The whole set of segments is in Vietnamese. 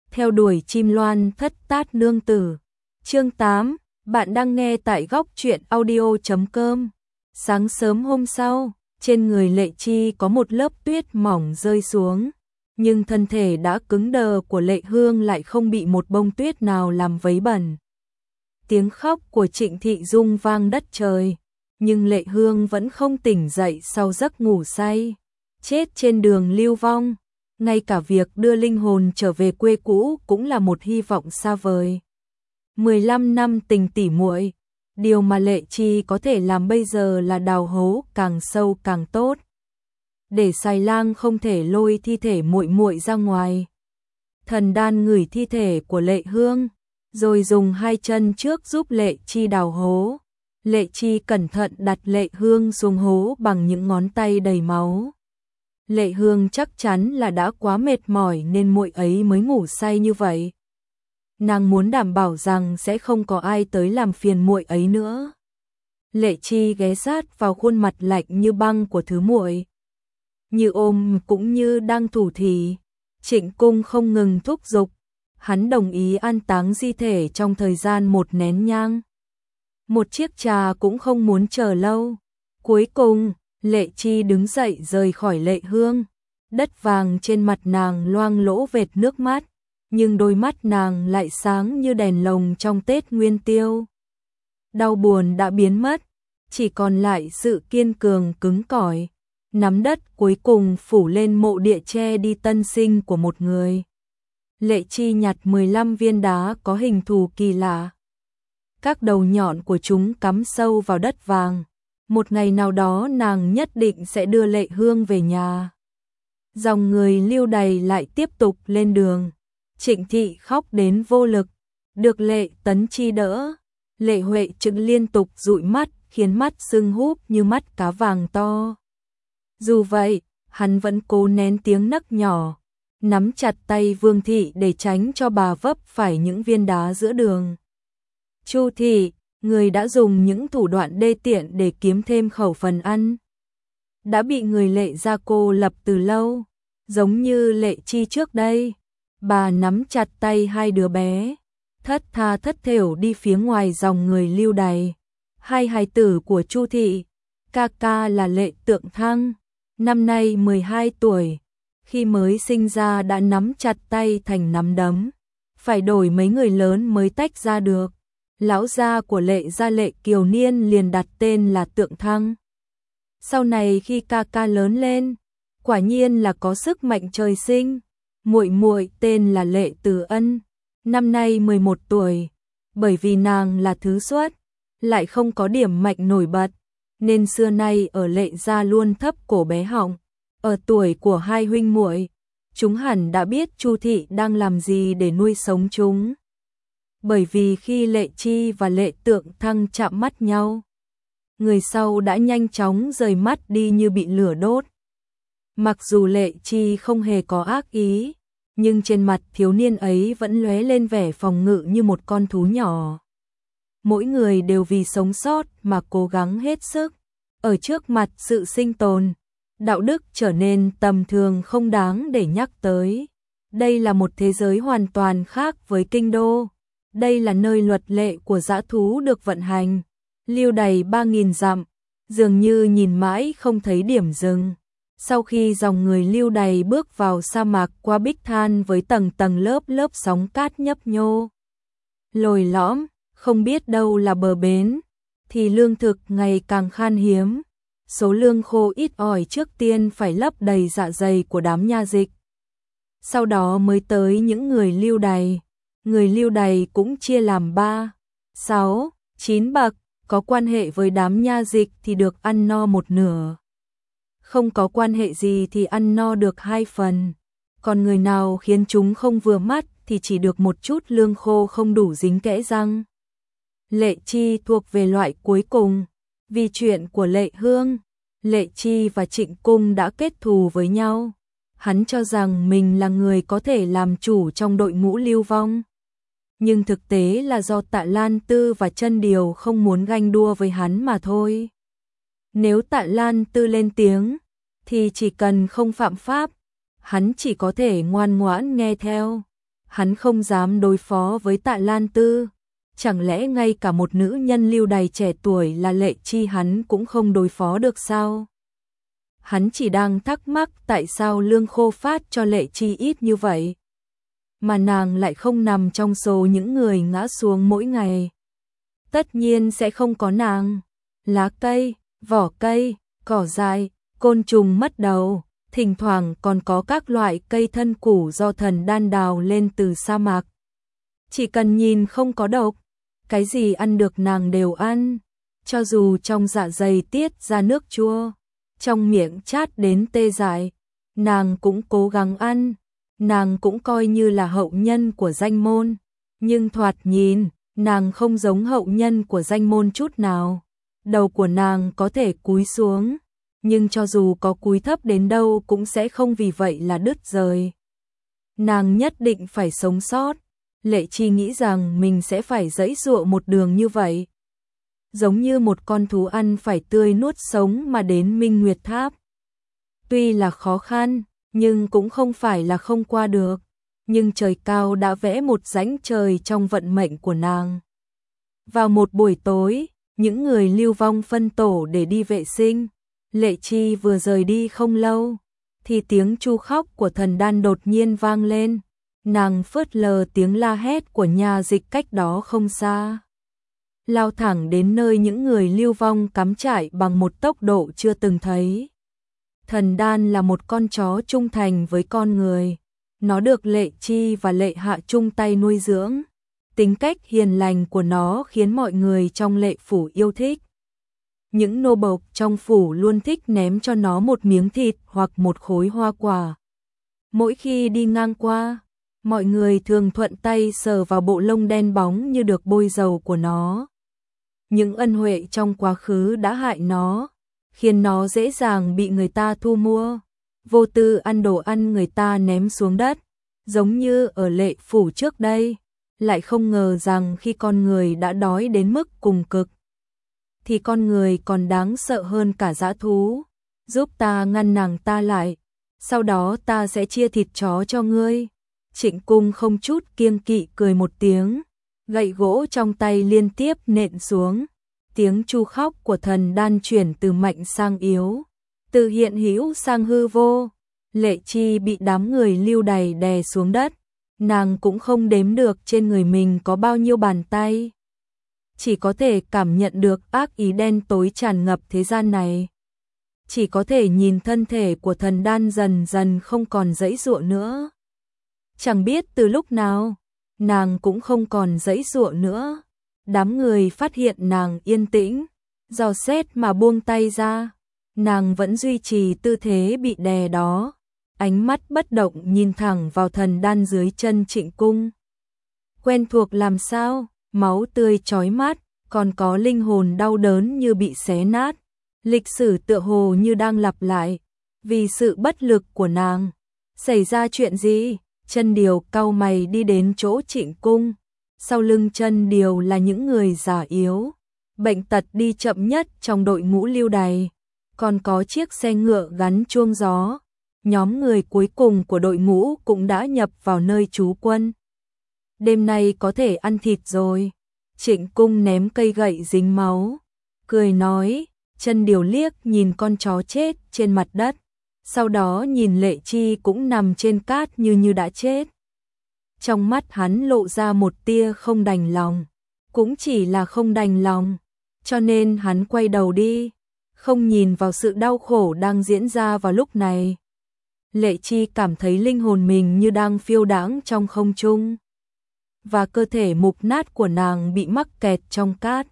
theo đuổi chim loan thất tát nương tử. Chương 8, bạn đang nghe tại góc truyện audio.com. Sáng sớm hôm sau, trên người Lệ Chi có một lớp tuyết mỏng rơi xuống, nhưng thân thể đã cứng đờ của Lệ Hương lại không bị một bông tuyết nào làm vấy bẩn. Tiếng khóc của Trịnh Thị Dung vang đất trời, nhưng Lệ Hương vẫn không tỉnh dậy sau giấc ngủ say, chết trên đường lưu vong. Ngay cả việc đưa linh hồn trở về quê cũ cũng là một hy vọng xa vời. 15 năm tình tỉ muội, điều mà Lệ Chi có thể làm bây giờ là đào hố càng sâu càng tốt, để Xài Lang không thể lôi thi thể muội muội ra ngoài. Thần đan ngửi thi thể của Lệ Hương, rồi dùng hai chân trước giúp Lệ Chi đào hố. Lệ Chi cẩn thận đặt Lệ Hương xuống hố bằng những ngón tay đầy máu. Lệ Hương chắc chắn là đã quá mệt mỏi nên muội ấy mới ngủ say như vậy. Nàng muốn đảm bảo rằng sẽ không có ai tới làm phiền muội ấy nữa. Lệ Chi ghé sát vào khuôn mặt lạnh như băng của thứ muội, như ôm cũng như đang thủ thỉ. Trịnh Cung không ngừng thúc giục, hắn đồng ý an táng di thể trong thời gian một nén nhang. Một chiếc trà cũng không muốn chờ lâu. Cuối cùng, Lệ Chi đứng dậy rời khỏi Lệ Hương. Đất vàng trên mặt nàng loang lỗ vệt nước mắt, nhưng đôi mắt nàng lại sáng như đèn lồng trong Tết Nguyên Tiêu. Đau buồn đã biến mất, chỉ còn lại sự kiên cường cứng cỏi. Nắm đất cuối cùng phủ lên mộ địa che đi tân sinh của một người. Lệ Chi nhặt 15 viên đá có hình thù kỳ lạ. Các đầu nhọn của chúng cắm sâu vào đất vàng. Một ngày nào đó nàng nhất định sẽ đưa Lệ Hương về nhà. Dòng người lưu đày lại tiếp tục lên đường. Trịnh Thị khóc đến vô lực, được Lệ Tấn Chi đỡ. Lệ Huệ Trực liên tục dụi mắt, khiến mắt sưng húp như mắt cá vàng to. Dù vậy, hắn vẫn cố nén tiếng nấc nhỏ, nắm chặt tay Vương Thị để tránh cho bà vấp phải những viên đá giữa đường. Chu Thị, người đã dùng những thủ đoạn đê tiện để kiếm thêm khẩu phần ăn, đã bị người Lệ gia cô lập từ lâu, giống như Lệ Chi trước đây. Bà nắm chặt tay hai đứa bé, thất tha thất thểu đi phía ngoài dòng người lưu đày. Hai hài tử của Chu Thị, ca ca là Lệ Tượng Thăng, năm nay 12 tuổi, khi mới sinh ra đã nắm chặt tay thành nắm đấm, phải đổi mấy người lớn mới tách ra được. Lão gia của Lệ gia Lệ Kiều Niên liền đặt tên là Tượng Thăng. Sau này khi ca ca lớn lên, quả nhiên là có sức mạnh trời sinh. Muội muội tên là Lệ Từ Ân, năm nay 11 tuổi, bởi vì nàng là thứ xuất, lại không có điểm mạnh nổi bật, nên xưa nay ở Lệ gia luôn thấp cổ bé họng. Ở tuổi của hai huynh muội, chúng hẳn đã biết Chu Thị đang làm gì để nuôi sống chúng. Bởi vì khi Lệ Chi và Lệ Tượng Thăng chạm mắt nhau, người sau đã nhanh chóng rời mắt đi như bị lửa đốt. Mặc dù Lệ Chi không hề có ác ý, nhưng trên mặt thiếu niên ấy vẫn lóe lên vẻ phòng ngự như một con thú nhỏ. Mỗi người đều vì sống sót mà cố gắng hết sức. Ở trước mặt sự sinh tồn, đạo đức trở nên tầm thường không đáng để nhắc tới. Đây là một thế giới hoàn toàn khác với kinh đô. Đây là nơi luật lệ của dã thú được vận hành, lưu đày 3.000 dặm, dường như nhìn mãi không thấy điểm dừng. Sau khi dòng người lưu đày bước vào sa mạc qua Bích Than với tầng tầng lớp lớp sóng cát nhấp nhô, lồi lõm, không biết đâu là bờ bến, thì lương thực ngày càng khan hiếm. Số lương khô ít ỏi trước tiên phải lấp đầy dạ dày của đám nha dịch. Sau đó mới tới những người lưu đày. Người lưu đày cũng chia làm 3, 6, 9 bậc, có quan hệ với đám nha dịch thì được ăn no một nửa. Không có quan hệ gì thì ăn no được 2 phần. Còn người nào khiến chúng không vừa mắt thì chỉ được một chút lương khô không đủ dính kẽ răng. Lệ Chi thuộc về loại cuối cùng. Vì chuyện của Lệ Hương, Lệ Chi và Trịnh Cung đã kết thù với nhau. Hắn cho rằng mình là người có thể làm chủ trong đội ngũ lưu vong. Nhưng thực tế là do Tạ Lan Tư và Chân Điều không muốn ganh đua với hắn mà thôi. Nếu Tạ Lan Tư lên tiếng, thì chỉ cần không phạm pháp, hắn chỉ có thể ngoan ngoãn nghe theo. hắn không dám đối phó với Tạ Lan Tư. Chẳng lẽ ngay cả một nữ nhân lưu đày trẻ tuổi là Lệ Chi hắn cũng không đối phó được sao? Hắn chỉ đang thắc mắc tại sao lương khô phát cho Lệ Chi ít như vậy, mà nàng lại không nằm trong số những người ngã xuống mỗi ngày. Tất nhiên sẽ không có nàng. Lá cây, vỏ cây, cỏ dại, côn trùng mất đầu, thỉnh thoảng còn có các loại cây thân củ do thần đan đào lên từ sa mạc. Chỉ cần nhìn không có độc, cái gì ăn được nàng đều ăn, cho dù trong dạ dày tiết ra nước chua, trong miệng chát đến tê dại, nàng cũng cố gắng ăn. Nàng cũng coi như là hậu nhân của danh môn, nhưng thoạt nhìn, nàng không giống hậu nhân của danh môn chút nào. Đầu của nàng có thể cúi xuống, nhưng cho dù có cúi thấp đến đâu cũng sẽ không vì vậy là đứt rời. Nàng nhất định phải sống sót. Lệ Chi nghĩ rằng mình sẽ phải giãy giụa một đường như vậy, giống như một con thú ăn phải tươi nuốt sống mà đến Minh Nguyệt Tháp. Tuy là khó khăn, nhưng cũng không phải là không qua được. Nhưng trời cao đã vẽ một rãnh trời trong vận mệnh của nàng. Vào một buổi tối, những người lưu vong phân tổ để đi vệ sinh. Lệ Chi vừa rời đi không lâu, thì tiếng chu khóc của thần đan đột nhiên vang lên. Nàng phớt lờ tiếng la hét của nhà dịch cách đó không xa, lao thẳng đến nơi những người lưu vong cắm trại bằng một tốc độ chưa từng thấy. Thần đan là một con chó trung thành với con người. Nó được Lệ Chi và Lệ Hạ chung tay nuôi dưỡng. Tính cách hiền lành của nó khiến mọi người trong Lệ phủ yêu thích. Những nô bộc trong phủ luôn thích ném cho nó một miếng thịt hoặc một khối hoa quả. Mỗi khi đi ngang qua, mọi người thường thuận tay sờ vào bộ lông đen bóng như được bôi dầu của nó. Những ân huệ trong quá khứ đã hại nó, khiến nó dễ dàng bị người ta thu mua, vô tư ăn đồ ăn người ta ném xuống đất, giống như ở Lệ phủ trước đây. Lại không ngờ rằng khi con người đã đói đến mức cùng cực, thì con người còn đáng sợ hơn cả dã thú. Giúp ta ngăn nàng ta lại, sau đó ta sẽ chia thịt chó cho ngươi. Trịnh Cung không chút kiêng kỵ cười một tiếng, gậy gỗ trong tay liên tiếp nện xuống. Tiếng chu khóc của thần đan chuyển từ mạnh sang yếu, từ hiện hữu sang hư vô. Lệ Chi bị đám người lưu đày đè xuống đất, nàng cũng không đếm được trên người mình có bao nhiêu bàn tay, chỉ có thể cảm nhận được ác ý đen tối tràn ngập thế gian này. Chỉ có thể nhìn thân thể của thần đan dần dần không còn giãy giụa nữa. Chẳng biết từ lúc nào, nàng cũng không còn giãy giụa nữa. Đám người phát hiện nàng yên tĩnh, dò xét mà buông tay ra. Nàng vẫn duy trì tư thế bị đè đó, ánh mắt bất động nhìn thẳng vào thần đan dưới chân Trịnh Cung. Quen thuộc làm sao, máu tươi chói mắt, còn có linh hồn đau đớn như bị xé nát. Lịch sử tựa hồ như đang lặp lại, vì sự bất lực của nàng. Xảy ra chuyện gì? Chân Điều cau mày đi đến chỗ Trịnh Cung. Sau lưng Chân Điều là những người già yếu, bệnh tật đi chậm nhất trong đội ngũ lưu đày. Còn có chiếc xe ngựa gắn chuông gió. Nhóm người cuối cùng của đội ngũ cũng đã nhập vào nơi trú quân. Đêm nay có thể ăn thịt rồi. Trịnh Cung ném cây gậy dính máu, cười nói. Chân Điều liếc nhìn con chó chết trên mặt đất, sau đó nhìn Lệ Chi cũng nằm trên cát như đã chết. Trong mắt hắn lộ ra một tia không đành lòng, cũng chỉ là không đành lòng, cho nên hắn quay đầu đi, không nhìn vào sự đau khổ đang diễn ra vào lúc này. Lệ Chi cảm thấy linh hồn mình như đang phiêu đãng trong không trung, và cơ thể mục nát của nàng bị mắc kẹt trong cát.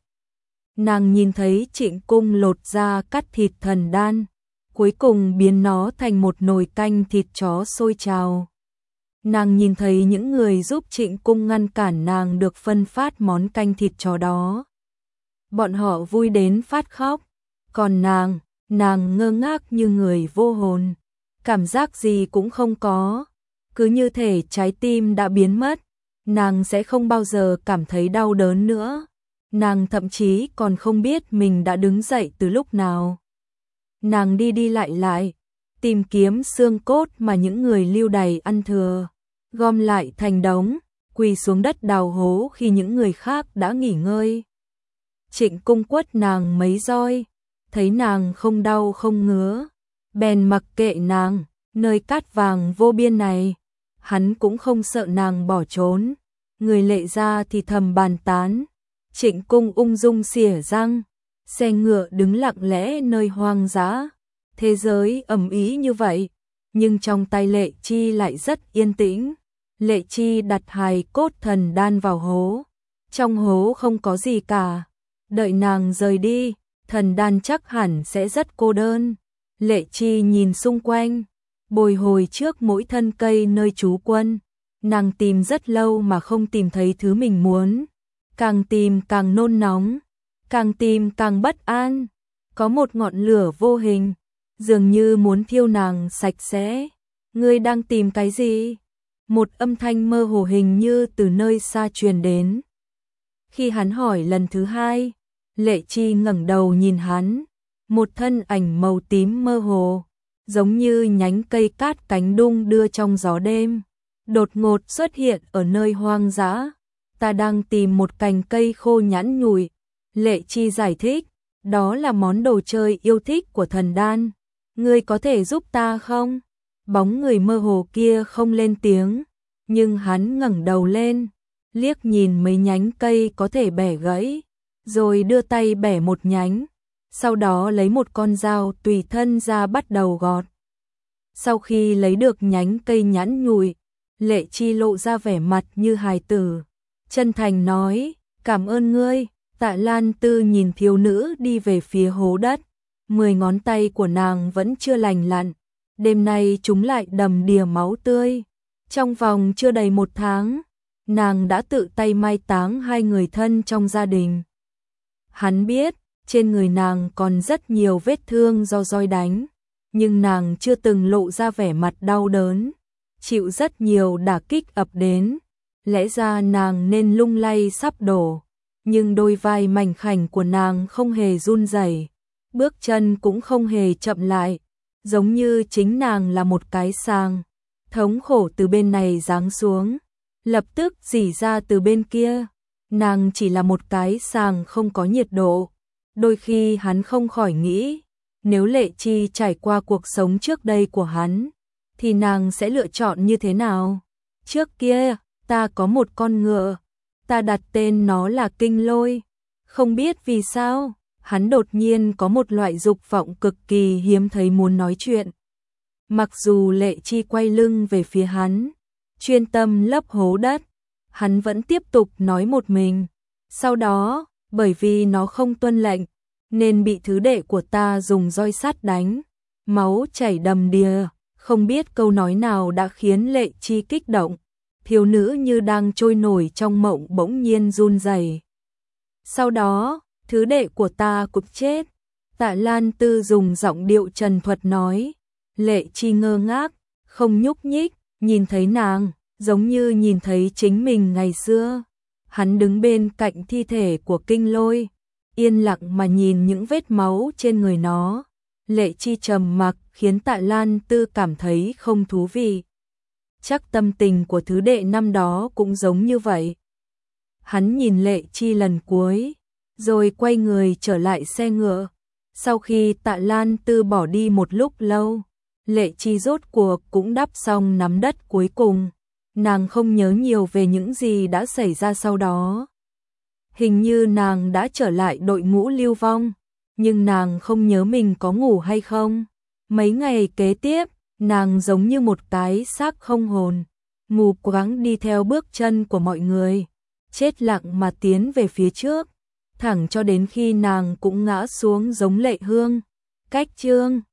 Nàng nhìn thấy Trịnh Cung lột ra cắt thịt thần đan, cuối cùng biến nó thành một nồi canh thịt chó sôi trào. Nàng nhìn thấy những người giúp Trịnh Cung ngăn cản nàng được phân phát món canh thịt chó đó. Bọn họ vui đến phát khóc, còn nàng ngơ ngác như người vô hồn, cảm giác gì cũng không có, cứ như thể trái tim đã biến mất, nàng sẽ không bao giờ cảm thấy đau đớn nữa. Nàng thậm chí còn không biết mình đã đứng dậy từ lúc nào. Nàng đi đi lại lại, tìm kiếm xương cốt mà những người lưu đày ăn thừa. gom lại thành đống, quỳ xuống đất đào hố khi những người khác đã nghỉ ngơi. Trịnh Cung quất nàng mấy roi, thấy nàng không đau không ngứa, bèn mặc kệ nàng, nơi cát vàng vô biên này, hắn cũng không sợ nàng bỏ trốn. Người Lệ gia thì thầm bàn tán, Trịnh Cung ung dung xỉa răng, xe ngựa đứng lặng lẽ nơi hoang dã, thế giới ầm ĩ như vậy, nhưng trong tay Lệ Chi lại rất yên tĩnh. Lệ Chi đặt hài cốt thần đan vào hố, trong hố không có gì cả, đợi nàng rời đi, thần đan chắc hẳn sẽ rất cô đơn. Lệ Chi nhìn xung quanh, bồi hồi trước mỗi thân cây nơi trú quân, nàng tìm rất lâu mà không tìm thấy thứ mình muốn, càng tìm càng nôn nóng, càng tìm càng bất an, có một ngọn lửa vô hình, dường như muốn thiêu nàng sạch sẽ. Ngươi đang tìm cái gì? Một âm thanh mơ hồ hình như từ nơi xa truyền đến. Khi hắn hỏi lần thứ hai, Lệ Chi ngẩng đầu nhìn hắn, một thân ảnh màu tím mơ hồ, giống như nhánh cây cát cánh đung đưa trong gió đêm, đột ngột xuất hiện ở nơi hoang dã. Ta đang tìm một cành cây khô nhẵn nhụi. Lệ Chi giải thích, đó là món đồ chơi yêu thích của thần đan. Ngươi có thể giúp ta không? Bóng người mơ hồ kia không lên tiếng, nhưng hắn ngẩng đầu lên, liếc nhìn mấy nhánh cây có thể bẻ gãy, rồi đưa tay bẻ một nhánh, sau đó lấy một con dao tùy thân ra bắt đầu gọt. Sau khi lấy được nhánh cây nhẵn nhụi, Lệ Chi lộ ra vẻ mặt như hài tử, chân thành nói, cảm ơn ngươi. Tạ Lan Tư nhìn thiếu nữ đi về phía hố đất, 10 ngón tay của nàng vẫn chưa lành lặn, đêm nay chúng lại đầm đìa máu tươi. Trong vòng chưa đầy 1 tháng, nàng đã tự tay mai táng 2 người thân trong gia đình. Hắn biết, trên người nàng còn rất nhiều vết thương do roi đánh, nhưng nàng chưa từng lộ ra vẻ mặt đau đớn, chịu rất nhiều đả kích ập đến, lẽ ra nàng nên lung lay sắp đổ, nhưng đôi vai mảnh khảnh của nàng không hề run rẩy, bước chân cũng không hề chậm lại, giống như chính nàng là một cái sàng, thống khổ từ bên này giáng xuống, lập tức rỉ ra từ bên kia. Nàng chỉ là một cái sàng không có nhiệt độ. Đôi khi hắn không khỏi nghĩ, nếu Lệ Chi trải qua cuộc sống trước đây của hắn, thì nàng sẽ lựa chọn như thế nào? Trước kia, ta có một con ngựa, ta đặt tên nó là Kinh Lôi. Không biết vì sao, hắn đột nhiên có một loại dục vọng cực kỳ hiếm thấy muốn nói chuyện. Mặc dù Lệ Chi quay lưng về phía hắn, chuyên tâm lấp hố đất, hắn vẫn tiếp tục nói một mình. Sau đó, bởi vì nó không tuân lệnh, nên bị thứ đệ của ta dùng roi sắt đánh, máu chảy đầm đìa. Không biết câu nói nào đã khiến Lệ Chi kích động, thiếu nữ như đang trôi nổi trong mộng bỗng nhiên run rẩy. Sau đó, thứ đệ của ta cũng chết. Tạ Lan Tư dùng giọng điệu trần thuật nói. Lệ Chi ngơ ngác, không nhúc nhích, nhìn thấy nàng, giống như nhìn thấy chính mình ngày xưa. Hắn đứng bên cạnh thi thể của Kinh Lôi, yên lặng mà nhìn những vết máu trên người nó. Lệ Chi trầm mặc khiến Tạ Lan Tư cảm thấy không thú vị. Chắc tâm tình của thứ đệ năm đó cũng giống như vậy. Hắn nhìn Lệ Chi lần cuối, rồi quay người trở lại xe ngựa. Sau khi Tạ Lan Tư bỏ đi một lúc lâu, Lệ Chi rốt cuộc cũng đắp xong nắm đất cuối cùng. Nàng không nhớ nhiều về những gì đã xảy ra sau đó. Hình như nàng đã trở lại đội ngũ lưu vong, nhưng nàng không nhớ mình có ngủ hay không. Mấy ngày kế tiếp, nàng giống như một cái xác không hồn, mù quáng đi theo bước chân của mọi người, chết lặng mà tiến về phía trước, thẳng cho đến khi nàng cũng ngã xuống giống Lệ Hương. Cách chương